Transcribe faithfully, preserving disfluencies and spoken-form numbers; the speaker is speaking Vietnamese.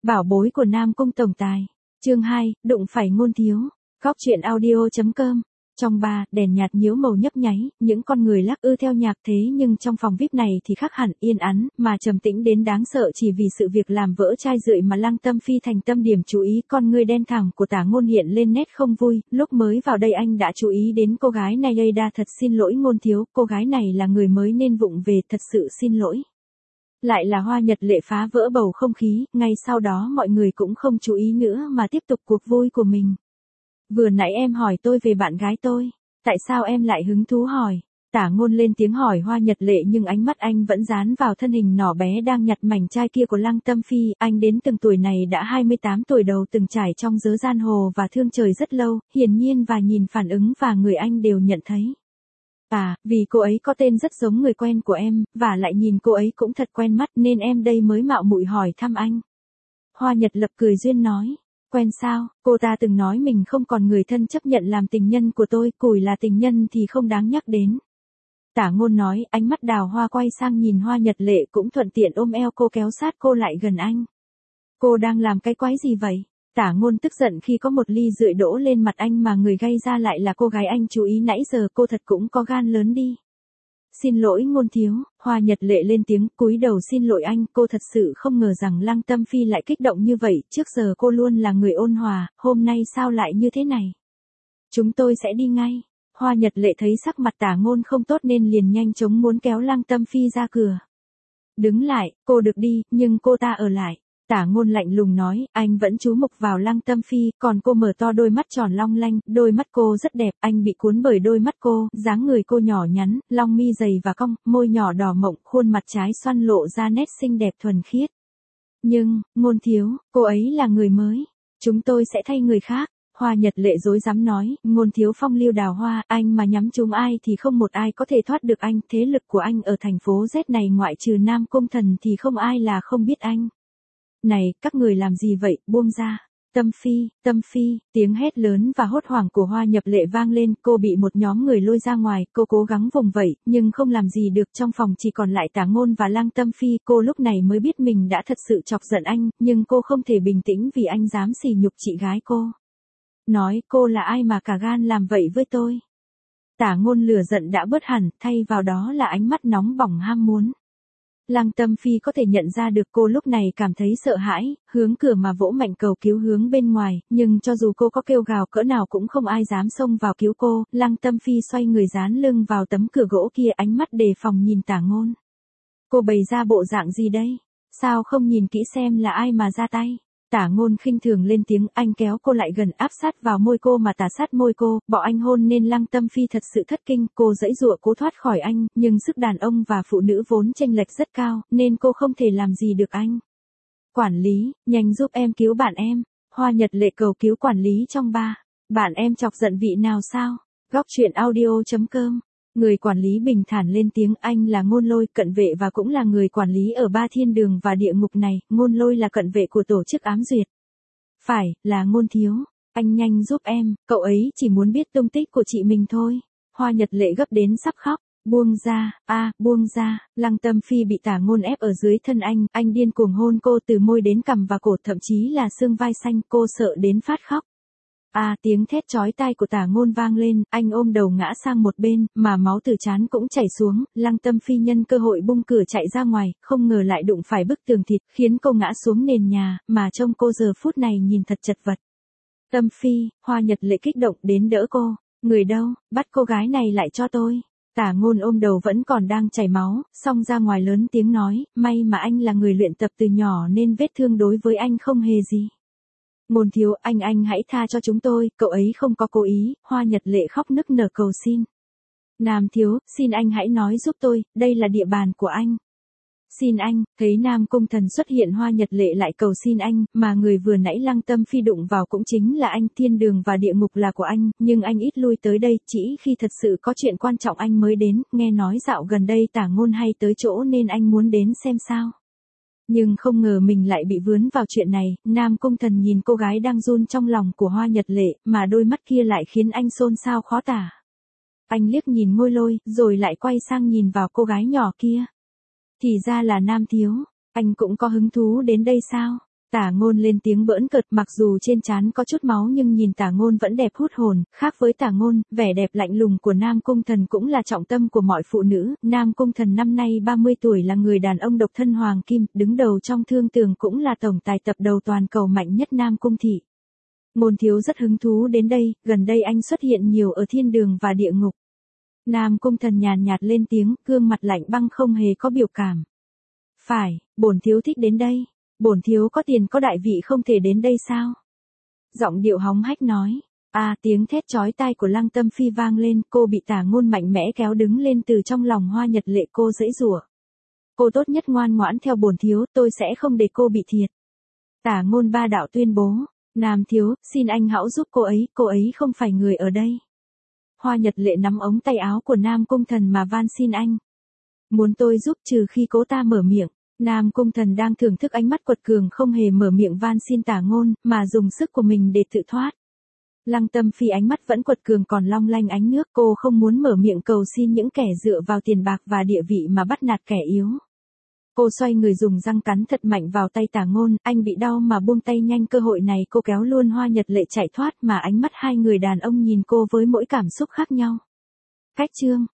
Bảo bối của Nam Cung tổng tài. Chương hai, đụng phải Ngôn Thiếu. Góc truyện audio.com. Trong ba, đèn nhạt nhiễu màu nhấp nháy, những con người lắc ư theo nhạc thế nhưng trong phòng vi ai pi này thì khác hẳn, yên ắng, mà trầm tĩnh đến đáng sợ chỉ vì sự việc làm vỡ chai rượu mà Lăng Tâm Phi thành tâm điểm chú ý. Con ngươi đen thẳm của Tả Ngôn hiện lên nét không vui, lúc mới vào đây anh đã chú ý đến cô gái này đây đa thật xin lỗi Ngôn Thiếu, cô gái này là người mới nên vụng về, thật sự xin lỗi. Lại là Hoa Nhật Lệ phá vỡ bầu không khí, ngay sau đó mọi người cũng không chú ý nữa mà tiếp tục cuộc vui của mình. Vừa nãy em hỏi tôi về bạn gái tôi, tại sao em lại hứng thú hỏi? Tả Ngôn lên tiếng hỏi Hoa Nhật Lệ nhưng ánh mắt anh vẫn dán vào thân hình nhỏ bé đang nhặt mảnh chai kia của Lăng Tâm Phi. Anh đến từng tuổi này đã hai mươi tám tuổi đầu, từng trải trong giới giang hồ và thương trời rất lâu, hiển nhiên và nhìn phản ứng và người anh đều nhận thấy. À, vì cô ấy có tên rất giống người quen của em, và lại nhìn cô ấy cũng thật quen mắt nên em đây mới mạo muội hỏi thăm anh. Hoa Nhật Lập cười duyên nói, quen sao, cô ta từng nói mình không còn người thân chấp nhận làm tình nhân của tôi, cùi là tình nhân thì không đáng nhắc đến. Tả Ngôn nói, ánh mắt đào hoa quay sang nhìn Hoa Nhật Lệ cũng thuận tiện ôm eo cô kéo sát cô lại gần anh. Cô đang làm cái quái gì vậy? Tả Ngôn tức giận khi có một ly rượu đổ lên mặt anh mà người gây ra lại là cô gái anh chú ý nãy giờ, cô thật cũng có gan lớn đi. Xin lỗi Ngôn Thiếu, Hoa Nhật Lệ lên tiếng cúi đầu xin lỗi anh, cô thật sự không ngờ rằng Lăng Tâm Phi lại kích động như vậy, trước giờ cô luôn là người ôn hòa, hôm nay sao lại như thế này? Chúng tôi sẽ đi ngay. Hoa Nhật Lệ thấy sắc mặt Tả Ngôn không tốt nên liền nhanh chóng muốn kéo Lăng Tâm Phi ra cửa. Đứng lại, cô được đi, nhưng cô ta ở lại. Tả Ngôn lạnh lùng nói, anh vẫn chú mục vào Lăng Tâm Phi, còn cô mở to đôi mắt tròn long lanh, đôi mắt cô rất đẹp, anh bị cuốn bởi đôi mắt cô, dáng người cô nhỏ nhắn, long mi dày và cong, môi nhỏ đỏ mọng, khuôn mặt trái xoăn lộ ra nét xinh đẹp thuần khiết. Nhưng, Ngôn Thiếu, cô ấy là người mới, chúng tôi sẽ thay người khác. Hoa Nhật Lệ dối dám nói, Ngôn Thiếu phong lưu đào hoa, anh mà nhắm trúng ai thì không một ai có thể thoát được anh, thế lực của anh ở thành phố Z này ngoại trừ Nam Cung Thần thì không ai là không biết anh. Này, các người làm gì vậy, buông ra. Tâm Phi, Tâm Phi, tiếng hét lớn và hốt hoảng của Hoa Nhật Lệ vang lên, cô bị một nhóm người lôi ra ngoài, cô cố gắng vùng vẫy, nhưng không làm gì được, trong phòng chỉ còn lại Tả Ngôn và Lăng Tâm Phi, cô lúc này mới biết mình đã thật sự chọc giận anh, nhưng cô không thể bình tĩnh vì anh dám sỉ nhục chị gái cô. Nói, cô là ai mà cả gan làm vậy với tôi? Tả Ngôn lửa giận đã bớt hẳn, thay vào đó là ánh mắt nóng bỏng ham muốn. Lăng Tâm Phi có thể nhận ra được cô lúc này cảm thấy sợ hãi, hướng cửa mà vỗ mạnh cầu cứu hướng bên ngoài, nhưng cho dù cô có kêu gào cỡ nào cũng không ai dám xông vào cứu cô. Lăng Tâm Phi xoay người dán lưng vào tấm cửa gỗ kia, ánh mắt đề phòng nhìn Tả Ngôn. Cô bày ra bộ dạng gì đây? Sao không nhìn kỹ xem là ai mà ra tay? Tả Ngôn khinh thường lên tiếng, anh kéo cô lại gần áp sát vào môi cô mà tả sát môi cô, bỏ anh hôn nên Lăng Tâm Phi thật sự thất kinh, cô giãy giụa cố thoát khỏi anh, nhưng sức đàn ông và phụ nữ vốn chênh lệch rất cao, nên cô không thể làm gì được anh. Quản lý, nhanh giúp em cứu bạn em. Hoa Nhật Lệ cầu cứu quản lý trong ba. Bạn em chọc giận vị nào sao? Góc truyện audio.com. Người quản lý bình thản lên tiếng, anh là Ngôn Lôi, cận vệ và cũng là người quản lý ở ba thiên đường và địa ngục này, Ngôn Lôi là cận vệ của tổ chức ám duyệt. Phải, là Ngôn Thiếu, anh nhanh giúp em, cậu ấy chỉ muốn biết tung tích của chị mình thôi. Hoa Nhật Lệ gấp đến sắp khóc, buông ra, a, buông ra. Lăng Tâm Phi bị Tả Ngôn ép ở dưới thân anh, anh điên cuồng hôn cô từ môi đến cằm và cổ, thậm chí là xương vai xanh, cô sợ đến phát khóc. À, tiếng thét chói tai của Tả Ngôn vang lên, anh ôm đầu ngã sang một bên, mà máu từ trán cũng chảy xuống. Lăng Tâm Phi nhân cơ hội bung cửa chạy ra ngoài, không ngờ lại đụng phải bức tường thịt, khiến cô ngã xuống nền nhà, mà trông cô giờ phút này nhìn thật chật vật. Tâm Phi, Hoa Nhật Lệ kích động đến đỡ cô, người đâu, bắt cô gái này lại cho tôi. Tả Ngôn ôm đầu vẫn còn đang chảy máu, xông ra ngoài lớn tiếng nói, may mà anh là người luyện tập từ nhỏ nên vết thương đối với anh không hề gì. Ngôn Thiếu, anh anh hãy tha cho chúng tôi, cậu ấy không có cố ý. Hoa Nhật Lệ khóc nức nở cầu xin. Nam Thiếu, xin anh hãy nói giúp tôi, đây là địa bàn của anh. Xin anh, thấy Nam Cung Thần xuất hiện, Hoa Nhật Lệ lại cầu xin anh, mà người vừa nãy Lăng Tâm Phi đụng vào cũng chính là anh, thiên đường và địa ngục là của anh, nhưng anh ít lui tới đây, chỉ khi thật sự có chuyện quan trọng anh mới đến, nghe nói dạo gần đây Tả Ngôn hay tới chỗ nên anh muốn đến xem sao. Nhưng không ngờ mình lại bị vướng vào chuyện này. Nam Cung Thần nhìn cô gái đang run trong lòng của Hoa Nhật Lệ, mà đôi mắt kia lại khiến anh xôn xao khó tả. Anh liếc nhìn Ngôi Lôi, rồi lại quay sang nhìn vào cô gái nhỏ kia. Thì ra là Nam Thiếu, anh cũng có hứng thú đến đây sao? Tả Ngôn lên tiếng bỡn cợt, mặc dù trên trán có chút máu nhưng nhìn Tả Ngôn vẫn đẹp hút hồn, khác với Tả Ngôn, vẻ đẹp lạnh lùng của Nam Cung Thần cũng là trọng tâm của mọi phụ nữ, Nam Cung Thần năm nay ba mươi tuổi là người đàn ông độc thân hoàng kim, đứng đầu trong thương tường cũng là tổng tài tập đầu toàn cầu mạnh nhất Nam Cung thị. Ngôn thiếu rất hứng thú đến đây, gần đây anh xuất hiện nhiều ở thiên đường và địa ngục. Nam Cung Thần nhàn nhạt lên tiếng, gương mặt lạnh băng không hề có biểu cảm. Phải, bổn thiếu thích đến đây. Bổn thiếu có tiền có đại vị không thể đến đây sao? Giọng điệu hóng hách nói. À, tiếng thét chói tai của Lăng Tâm Phi vang lên, cô bị Tả Ngôn mạnh mẽ kéo đứng lên từ trong lòng Hoa Nhật Lệ, cô giãy giụa. Cô tốt nhất ngoan ngoãn theo bổn thiếu, tôi sẽ không để cô bị thiệt. Tả Ngôn ba đạo tuyên bố. Nam thiếu, xin anh hãy giúp cô ấy, cô ấy không phải người ở đây. Hoa Nhật Lệ nắm ống tay áo của Nam Cung Thần mà van xin anh. Muốn tôi giúp trừ khi cố ta mở miệng. Nam Cung Thần đang thưởng thức ánh mắt quật cường không hề mở miệng van xin Tả Ngôn, mà dùng sức của mình để tự thoát. Lăng Tâm Phi ánh mắt vẫn quật cường còn long lanh ánh nước, cô không muốn mở miệng cầu xin những kẻ dựa vào tiền bạc và địa vị mà bắt nạt kẻ yếu. Cô xoay người dùng răng cắn thật mạnh vào tay Tả Ngôn, anh bị đau mà buông tay nhanh, cơ hội này cô kéo luôn Hoa Nhật Lệ chạy thoát mà ánh mắt hai người đàn ông nhìn cô với mỗi cảm xúc khác nhau. Cách chương